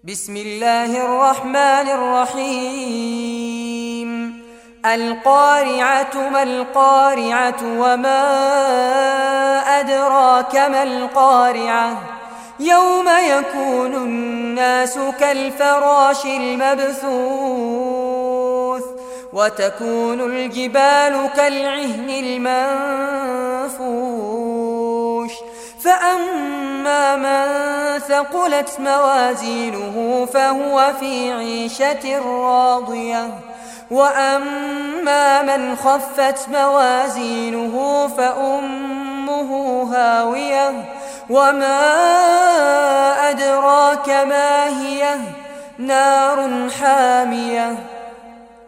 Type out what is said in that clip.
بسم الله الرحمن الرحيم. القارعة ما القارعة وما أدراك ما القارعة يوم يكون الناس كالفراش المبثوث وتكون الجبال كالعهن المنفوش فأما من ثقلت موازينه فهو في عيشة راضية وأما من خفت موازينه فأمه هاوية وما أدراك ما هي نار حامية